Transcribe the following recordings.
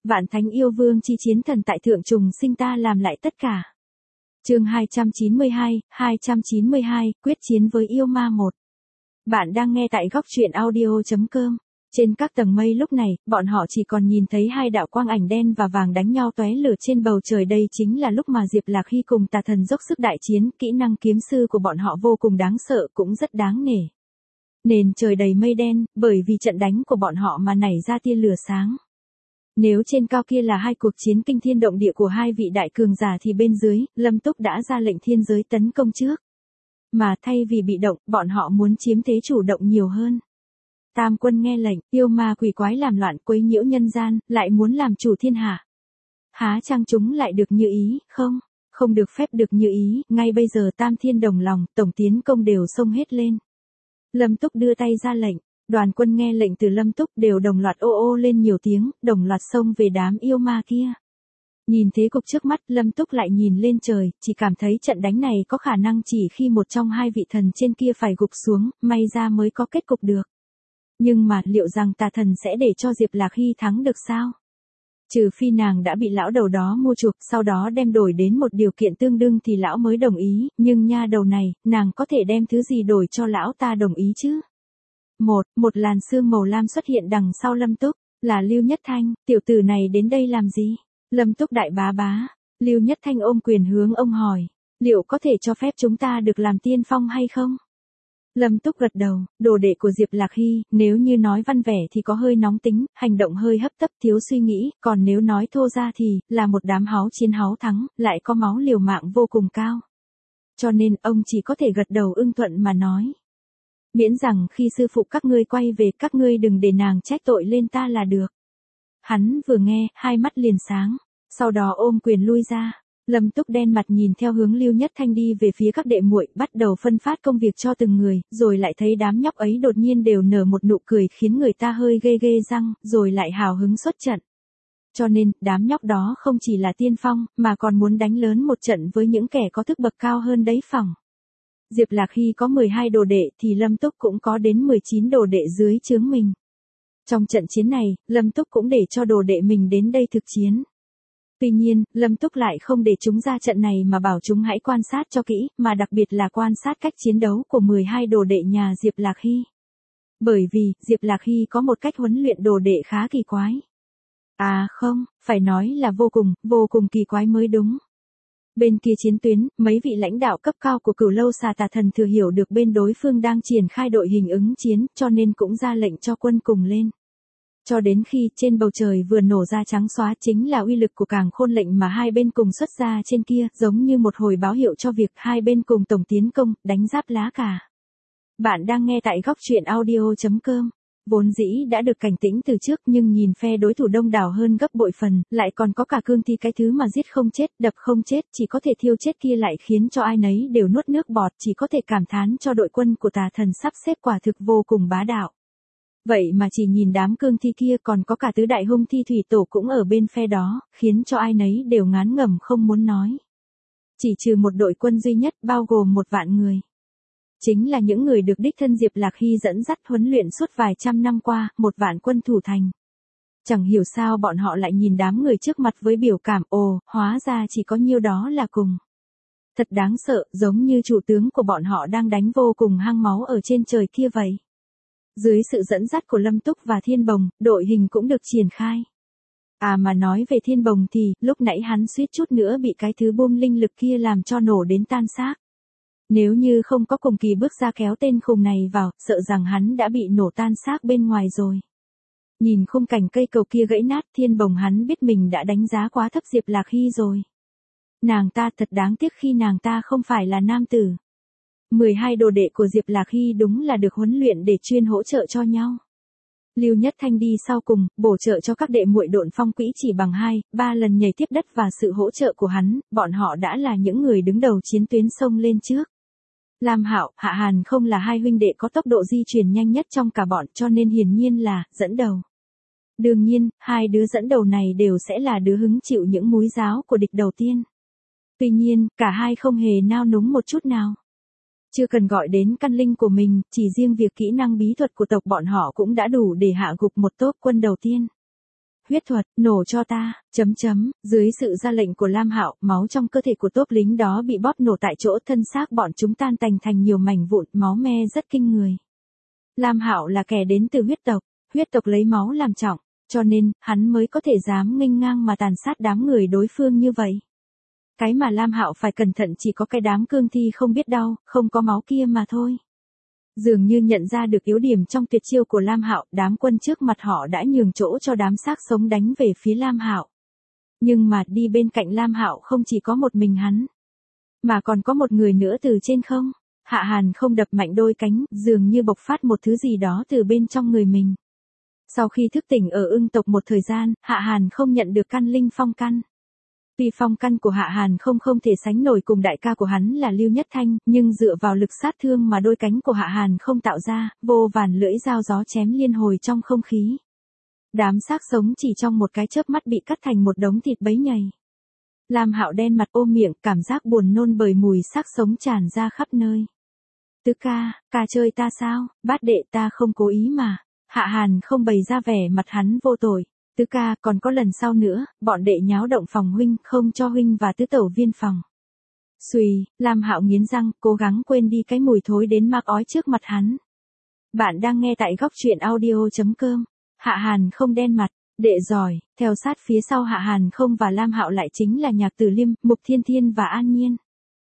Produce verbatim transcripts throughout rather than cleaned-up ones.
Vạn thánh yêu vương chi chiến thần tại thượng trùng sinh ta làm lại tất cả. Chương hai trăm chín mươi hai, hai trăm chín mươi hai, quyết chiến với yêu ma một. Bạn đang nghe tại góc truyện audio chấm com. Trên các tầng mây lúc này, bọn họ chỉ còn nhìn thấy hai đạo quang ảnh đen và vàng đánh nhau tóe lửa trên bầu trời. Đây chính là lúc mà Diệp Lạc Hy cùng tà thần dốc sức đại chiến. Kỹ năng kiếm sư của bọn họ vô cùng đáng sợ, cũng rất đáng nể. Nền trời đầy mây đen, bởi vì trận đánh của bọn họ mà nảy ra tia lửa sáng. Nếu trên cao kia là hai cuộc chiến kinh thiên động địa của hai vị đại cường giả thì bên dưới, Lâm Túc đã ra lệnh thiên giới tấn công trước. Mà thay vì bị động, bọn họ muốn chiếm thế chủ động nhiều hơn. Tam quân nghe lệnh, yêu ma quỷ quái làm loạn quấy nhiễu nhân gian, lại muốn làm chủ thiên hạ. Há chăng chúng lại được như ý, không? Không được phép được như ý, ngay bây giờ tam thiên đồng lòng, tổng tiến công đều xông hết lên. Lâm Túc đưa tay ra lệnh, đoàn quân nghe lệnh từ Lâm Túc đều đồng loạt ô ô lên nhiều tiếng, đồng loạt xông về đám yêu ma kia. Nhìn thế cục trước mắt, Lâm Túc lại nhìn lên trời, chỉ cảm thấy trận đánh này có khả năng chỉ khi một trong hai vị thần trên kia phải gục xuống, may ra mới có kết cục được. Nhưng mà liệu rằng tà thần sẽ để cho Diệp Lạc Hy thắng được sao? Trừ phi nàng đã bị lão đầu đó mua chuộc, sau đó đem đổi đến một điều kiện tương đương thì lão mới đồng ý, nhưng nha đầu này, nàng có thể đem thứ gì đổi cho lão ta đồng ý chứ? Một, một làn sương màu lam xuất hiện đằng sau Lâm Túc, là Lưu Nhất Thanh, tiểu tử này đến đây làm gì? Lâm Túc đại bá bá, Lưu Nhất Thanh ôm quyền hướng ông hỏi, liệu có thể cho phép chúng ta được làm tiên phong hay không? Lâm Túc gật đầu, đồ đệ của Diệp Lạc Hy, nếu như nói văn vẻ thì có hơi nóng tính, hành động hơi hấp tấp thiếu suy nghĩ, còn nếu nói thô ra thì, là một đám háu chiến háu thắng, lại có máu liều mạng vô cùng cao. Cho nên, ông chỉ có thể gật đầu ưng thuận mà nói. Miễn rằng khi sư phụ các ngươi quay về, các ngươi đừng để nàng trách tội lên ta là được. Hắn vừa nghe, hai mắt liền sáng, sau đó ôm quyền lui ra. Lâm Túc đen mặt nhìn theo hướng Lưu Nhất Thanh đi về phía các đệ muội, bắt đầu phân phát công việc cho từng người, rồi lại thấy đám nhóc ấy đột nhiên đều nở một nụ cười khiến người ta hơi ghê ghê răng, rồi lại hào hứng xuất trận. Cho nên, đám nhóc đó không chỉ là tiên phong, mà còn muốn đánh lớn một trận với những kẻ có thức bậc cao hơn đấy phòng. Diệp Lạc Hy có mười hai đồ đệ thì Lâm Túc cũng có đến mười chín đồ đệ dưới trướng mình. Trong trận chiến này, Lâm Túc cũng để cho đồ đệ mình đến đây thực chiến. Tuy nhiên, Lâm Túc lại không để chúng ra trận này mà bảo chúng hãy quan sát cho kỹ, mà đặc biệt là quan sát cách chiến đấu của mười hai đồ đệ nhà Diệp Lạc Hy. Bởi vì, Diệp Lạc Hy có một cách huấn luyện đồ đệ khá kỳ quái. À không, phải nói là vô cùng, vô cùng kỳ quái mới đúng. Bên kia chiến tuyến, mấy vị lãnh đạo cấp cao của Cửu Lâu Xà Tà Thần thừa hiểu được bên đối phương đang triển khai đội hình ứng chiến, cho nên cũng ra lệnh cho quân cùng lên. Cho đến khi trên bầu trời vừa nổ ra trắng xóa chính là uy lực của Càng Khôn lệnh mà hai bên cùng xuất ra trên kia, giống như một hồi báo hiệu cho việc hai bên cùng tổng tiến công, đánh giáp lá cà. Bạn đang nghe tại góc truyện audio chấm com. Vốn dĩ đã được cảnh tĩnh từ trước nhưng nhìn phe đối thủ đông đảo hơn gấp bội phần, lại còn có cả cương thi cái thứ mà giết không chết, đập không chết, chỉ có thể thiêu chết kia lại khiến cho ai nấy đều nuốt nước bọt, chỉ có thể cảm thán cho đội quân của tà thần sắp xếp quả thực vô cùng bá đạo. Vậy mà chỉ nhìn đám cương thi kia còn có cả tứ đại hung thi thủy tổ cũng ở bên phe đó, khiến cho ai nấy đều ngán ngẩm không muốn nói. Chỉ trừ một đội quân duy nhất bao gồm một vạn người. Chính là những người được đích thân Diệp Lạc Hy dẫn dắt huấn luyện suốt vài trăm năm qua, một vạn quân thủ thành. Chẳng hiểu sao bọn họ lại nhìn đám người trước mặt với biểu cảm ồ, hóa ra chỉ có nhiêu đó là cùng. Thật đáng sợ, giống như chủ tướng của bọn họ đang đánh vô cùng hăng máu ở trên trời kia vậy. Dưới sự dẫn dắt của Lâm Túc và Thiên Bồng, đội hình cũng được triển khai. À mà nói về Thiên Bồng thì, lúc nãy hắn suýt chút nữa bị cái thứ bom linh lực kia làm cho nổ đến tan xác. Nếu như không có cùng kỳ bước ra kéo tên khùng này vào, sợ rằng hắn đã bị nổ tan xác bên ngoài rồi. Nhìn khung cảnh cây cầu kia gãy nát, Thiên Bồng hắn biết mình đã đánh giá quá thấp Diệp Lạc Hy rồi. Nàng ta thật đáng tiếc khi nàng ta không phải là nam tử. mười hai đồ đệ của Diệp Lạc Hy đúng là được huấn luyện để chuyên hỗ trợ cho nhau. Lưu Nhất Thanh đi sau cùng, bổ trợ cho các đệ muội độn phong quỹ chỉ bằng hai, ba lần nhảy tiếp đất và sự hỗ trợ của hắn, bọn họ đã là những người đứng đầu chiến tuyến sông lên trước. Lam Hạo, Hạ Hàn không là hai huynh đệ có tốc độ di chuyển nhanh nhất trong cả bọn cho nên hiển nhiên là dẫn đầu. Đương nhiên, hai đứa dẫn đầu này đều sẽ là đứa hứng chịu những múi giáo của địch đầu tiên. Tuy nhiên, cả hai không hề nao núng một chút nào. Chưa cần gọi đến căn linh của mình, chỉ riêng việc kỹ năng bí thuật của tộc bọn họ cũng đã đủ để hạ gục một tốp quân đầu tiên. huyết thuật, nổ cho ta, chấm chấm, dưới sự ra lệnh của Lam Hạo, máu trong cơ thể của tốp lính đó bị bóp nổ tại chỗ, thân xác bọn chúng tan tành thành nhiều mảnh vụn, máu me rất kinh người. Lam Hạo là kẻ đến từ huyết tộc, huyết tộc lấy máu làm trọng, cho nên, hắn mới có thể dám nghênh ngang mà tàn sát đám người đối phương như vậy. Cái mà Lam Hạo phải cẩn thận chỉ có cái đám cương thi không biết đau, không có máu kia mà thôi. Dường như nhận ra được yếu điểm trong tuyệt chiêu của Lam Hạo, đám quân trước mặt họ đã nhường chỗ cho đám xác sống đánh về phía Lam Hạo. Nhưng mà đi bên cạnh Lam Hạo không chỉ có một mình hắn, mà còn có một người nữa từ trên không. Hạ Hàn không đập mạnh đôi cánh, dường như bộc phát một thứ gì đó từ bên trong người mình. Sau khi thức tỉnh ở ưng tộc một thời gian, Hạ Hàn không nhận được căn linh phong căn. Tuy phong căn của Hạ Hàn không không thể sánh nổi cùng đại ca của hắn là Lưu Nhất Thanh, nhưng dựa vào lực sát thương mà đôi cánh của Hạ Hàn không tạo ra, vô vàn lưỡi dao gió chém liên hồi trong không khí. Đám xác sống chỉ trong một cái chớp mắt bị cắt thành một đống thịt bấy nhầy. Lam Hạo đen mặt ôm miệng, cảm giác buồn nôn bởi mùi xác sống tràn ra khắp nơi. Tứ ca, ca chơi ta sao, bát đệ ta không cố ý mà. Hạ Hàn không bày ra vẻ mặt hắn vô tội. Tứ ca, còn có lần sau nữa, bọn đệ nháo động phòng huynh, không cho huynh và tứ tẩu viên phòng. Xùy, Lam Hạo nghiến răng, cố gắng quên đi cái mùi thối đến mạc ói trước mặt hắn. Bạn đang nghe tại góc truyện audio chấm com. Hạ Hàn không đen mặt, đệ giỏi, theo sát phía sau Hạ Hàn không và Lam Hạo lại chính là Nhạc Tử Liêm, Mục Thiên Thiên và An Nhiên.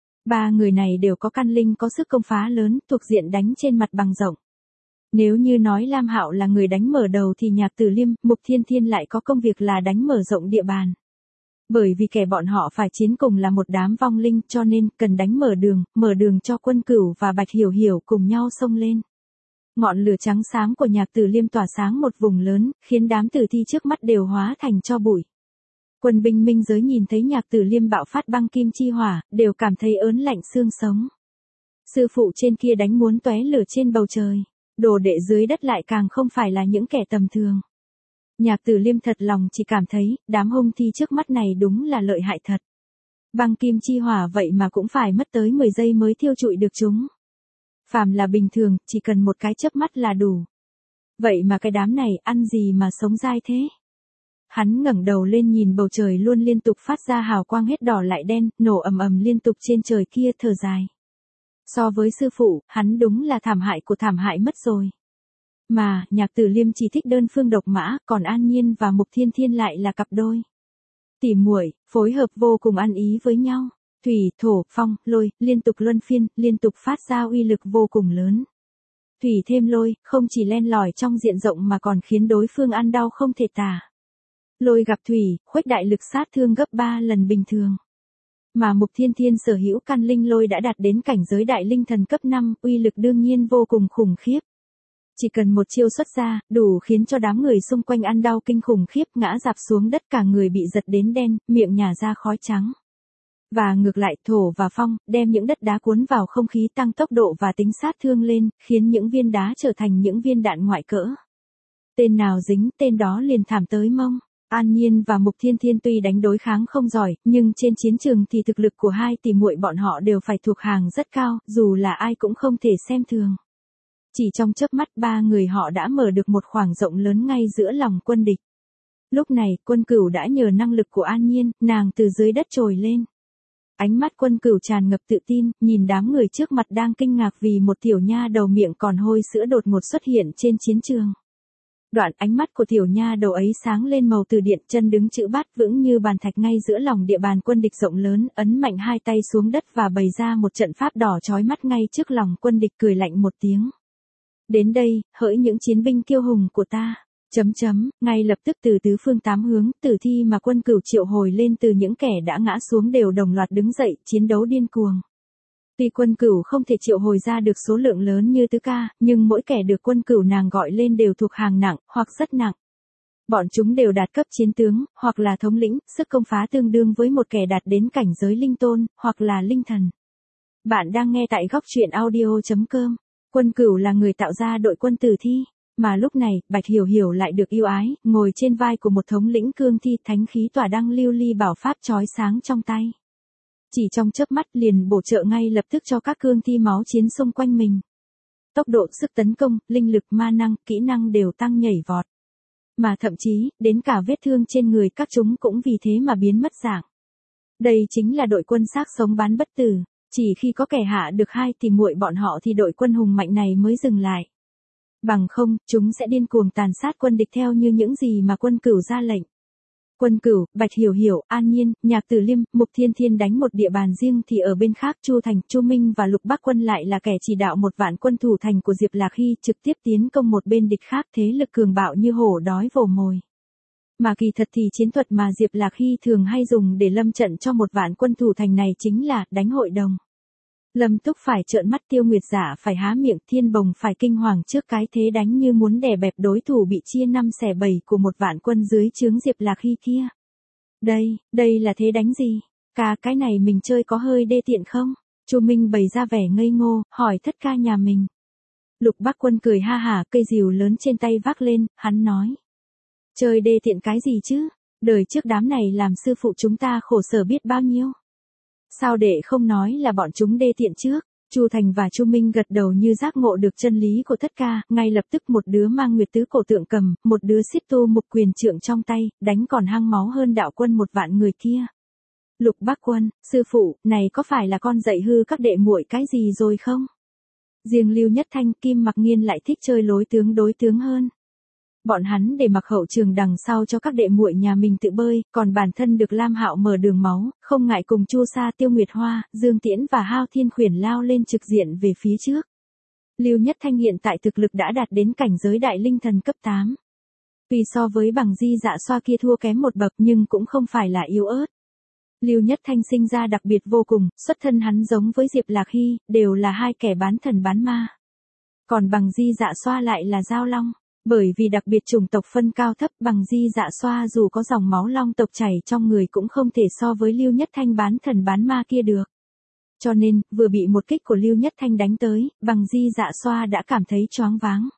Ba người này đều có căn linh có sức công phá lớn, thuộc diện đánh trên mặt bằng rộng. Nếu như nói Lam Hạo là người đánh mở đầu thì Nhạc Tử Liêm, Mục Thiên Thiên lại có công việc là đánh mở rộng địa bàn. Bởi vì kẻ bọn họ phải chiến cùng là một đám vong linh cho nên cần đánh mở đường, mở đường cho Quân Cửu và Bạch Hiểu Hiểu cùng nhau xông lên. Ngọn lửa trắng xám của Nhạc Tử Liêm tỏa sáng một vùng lớn, khiến đám tử thi trước mắt đều hóa thành tro bụi. Quân binh minh giới nhìn thấy Nhạc Tử Liêm bạo phát băng kim chi hỏa, đều cảm thấy ớn lạnh xương sống. Sư phụ trên kia đánh muốn tóe lửa trên bầu trời. Đồ đệ dưới đất lại càng không phải là những kẻ tầm thường. Nhạc Tử Liêm thật lòng chỉ cảm thấy, đám hung thi trước mắt này đúng là lợi hại thật. Băng kim chi hỏa vậy mà cũng phải mất tới mười giây mới thiêu trụi được chúng. Phàm là bình thường, chỉ cần một cái chớp mắt là đủ. Vậy mà cái đám này ăn gì mà sống dai thế? Hắn ngẩng đầu lên nhìn bầu trời luôn liên tục phát ra hào quang hết đỏ lại đen, nổ ầm ầm liên tục trên trời kia, thở dài. So với sư phụ, hắn đúng là thảm hại của thảm hại mất rồi. Mà, Nhạc Tử Liêm chỉ thích đơn phương độc mã, còn An Nhiên và Mục Thiên Thiên lại là cặp đôi. Tỉ muội, phối hợp vô cùng ăn ý với nhau. Thủy, thổ, phong, lôi, liên tục luân phiên, liên tục phát ra uy lực vô cùng lớn. Thủy thêm lôi, không chỉ len lỏi trong diện rộng mà còn khiến đối phương ăn đau không thể tả. Lôi gặp thủy, khuếch đại lực sát thương gấp ba lần bình thường. Mà Mục Thiên Thiên sở hữu căn linh lôi đã đạt đến cảnh giới đại linh thần cấp năm, uy lực đương nhiên vô cùng khủng khiếp. Chỉ cần một chiêu xuất ra, đủ khiến cho đám người xung quanh ăn đau kinh khủng khiếp, ngã rạp xuống đất, cả người bị giật đến đen, miệng nhả ra khói trắng. Và ngược lại, thổ và phong, đem những đất đá cuốn vào không khí tăng tốc độ và tính sát thương lên, khiến những viên đá trở thành những viên đạn ngoại cỡ. Tên nào dính, tên đó liền thảm tới mông. An Nhiên và Mục Thiên Thiên tuy đánh đối kháng không giỏi, nhưng trên chiến trường thì thực lực của hai tỷ muội bọn họ đều phải thuộc hàng rất cao, dù là ai cũng không thể xem thường. Chỉ trong chớp mắt ba người họ đã mở được một khoảng rộng lớn ngay giữa lòng quân địch. Lúc này, Quân Cửu đã nhờ năng lực của An Nhiên, nàng từ dưới đất trồi lên. Ánh mắt Quân Cửu tràn ngập tự tin, nhìn đám người trước mặt đang kinh ngạc vì một tiểu nha đầu miệng còn hôi sữa đột ngột xuất hiện trên chiến trường. Đoạn ánh mắt của tiểu nha đầu ấy sáng lên màu từ điện, chân đứng chữ bát vững như bàn thạch ngay giữa lòng địa bàn quân địch rộng lớn, ấn mạnh hai tay xuống đất và bày ra một trận pháp đỏ chói mắt ngay trước lòng quân địch, cười lạnh một tiếng. Đến đây, hỡi những chiến binh kiêu hùng của ta. Chấm chấm, ngay lập tức từ tứ phương tám hướng, tử thi mà Quân Cửu triệu hồi lên từ những kẻ đã ngã xuống đều đồng loạt đứng dậy, chiến đấu điên cuồng. Tuy Quân Cửu không thể triệu hồi ra được số lượng lớn như tứ ca, nhưng mỗi kẻ được Quân Cửu nàng gọi lên đều thuộc hàng nặng, hoặc rất nặng. Bọn chúng đều đạt cấp chiến tướng, hoặc là thống lĩnh, sức công phá tương đương với một kẻ đạt đến cảnh giới linh tôn, hoặc là linh thần. Bạn đang nghe tại góc truyện audio chấm com. Quân Cửu là người tạo ra đội quân tử thi. Mà lúc này, Bạch Hiểu Hiểu lại được yêu ái, ngồi trên vai của một thống lĩnh cương thi, thánh khí tỏa đăng lưu ly bảo pháp chói sáng trong tay. Chỉ trong chớp mắt liền bổ trợ ngay lập tức cho các cương thi máu chiến xung quanh mình. Tốc độ, sức tấn công, linh lực, ma năng, kỹ năng đều tăng nhảy vọt. mà thậm chí, đến cả vết thương trên người các chúng cũng vì thế mà biến mất dạng. Đây chính là đội quân xác sống bán bất tử, chỉ khi có kẻ hạ được hai tỷ muội bọn họ thì đội quân hùng mạnh này mới dừng lại. Bằng không, chúng sẽ điên cuồng tàn sát quân địch theo như những gì mà quân Cửu ra lệnh. Quân Cửu, Bạch Hiểu Hiểu, An Nhiên, Nhạc Tử Liêm, Mục Thiên Thiên đánh một địa bàn riêng thì ở bên khác Chu Thành, Chu Minh và Lục Bắc Quân lại là kẻ chỉ đạo một vạn quân thủ thành của Diệp Lạc Hy trực tiếp tiến công một bên địch khác, thế lực cường bạo như hổ đói vồ mồi. Mà kỳ thật thì chiến thuật mà Diệp Lạc Hy thường hay dùng để lâm trận cho một vạn quân thủ thành này chính là đánh hội đồng. Lâm Túc phải trợn mắt, Tiêu Nguyệt Giả phải há miệng, Thiên Bồng phải kinh hoàng trước cái thế đánh như muốn đè bẹp đối thủ bị chia năm xẻ bảy của một vạn quân dưới trướng Diệp Lạc Hy kia. Đây, đây là thế đánh gì? Ca cái này mình chơi có hơi đê tiện không? Chu Minh bày ra vẻ ngây ngô, hỏi thất ca nhà mình. Lục Bắc Quân cười ha hả, cây rìu lớn trên tay vác lên, hắn nói. Chơi đê tiện cái gì chứ? Đời trước đám này làm sư phụ chúng ta khổ sở biết bao nhiêu. Sao để không nói là bọn chúng đê tiện trước? Chu Thành và Chu Minh gật đầu như giác ngộ được chân lý của thất ca, ngay lập tức một đứa mang Nguyệt Tứ cổ tượng cầm, một đứa xích tu mục quyền trượng trong tay, đánh còn hăng máu hơn đạo quân một vạn người kia. Lục Bắc Quân, sư phụ, này có phải là con dạy hư các đệ muội cái gì rồi không? Riêng Lưu Nhất Thanh, Kim Mặc Nghiên lại thích chơi lối tướng đối tướng hơn. Bọn hắn để mặc hậu trường đằng sau cho các đệ muội nhà mình tự bơi, còn bản thân được Lam Hạo mở đường máu, không ngại cùng Chu Sa, Tiêu Nguyệt Hoa, Dương Tiễn và Hao Thiên Khuyển lao lên trực diện về phía trước. Lưu Nhất Thanh hiện tại thực lực đã đạt đến cảnh giới đại linh thần cấp tám. Vì so với Bằng Di Dạ Xoa kia thua kém một bậc nhưng cũng không phải là yếu ớt. Lưu Nhất Thanh sinh ra đặc biệt vô cùng, xuất thân hắn giống với Diệp Lạc Hy, đều là hai kẻ bán thần bán ma. Còn Bằng Di Dạ Xoa lại là Giao Long. Bởi vì đặc biệt chủng tộc phân cao thấp, Bằng Di Dạ Xoa dù có dòng máu long tộc chảy trong người cũng không thể so với Lưu Nhất Thanh bán thần bán ma kia được. Cho nên, vừa bị một kích của Lưu Nhất Thanh đánh tới, Bằng Di Dạ Xoa đã cảm thấy choáng váng.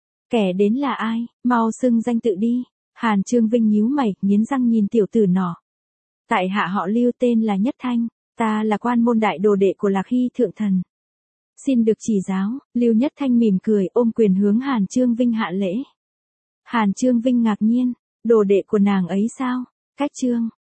Kẻ đến là ai, mau xưng danh tự đi. Hàn Trương Vinh nhíu mày, nghiến răng nhìn tiểu tử nọ. Tại hạ họ Lưu, tên là Nhất Thanh, ta là quan môn đại đồ đệ của Lạc Hy thượng thần. Xin được chỉ giáo. Lưu Nhất Thanh mỉm cười, ôm quyền hướng Hàn Trương Vinh hạ lễ. Hàn Trương Vinh ngạc nhiên, đồ đệ của nàng ấy sao? Cách Trương,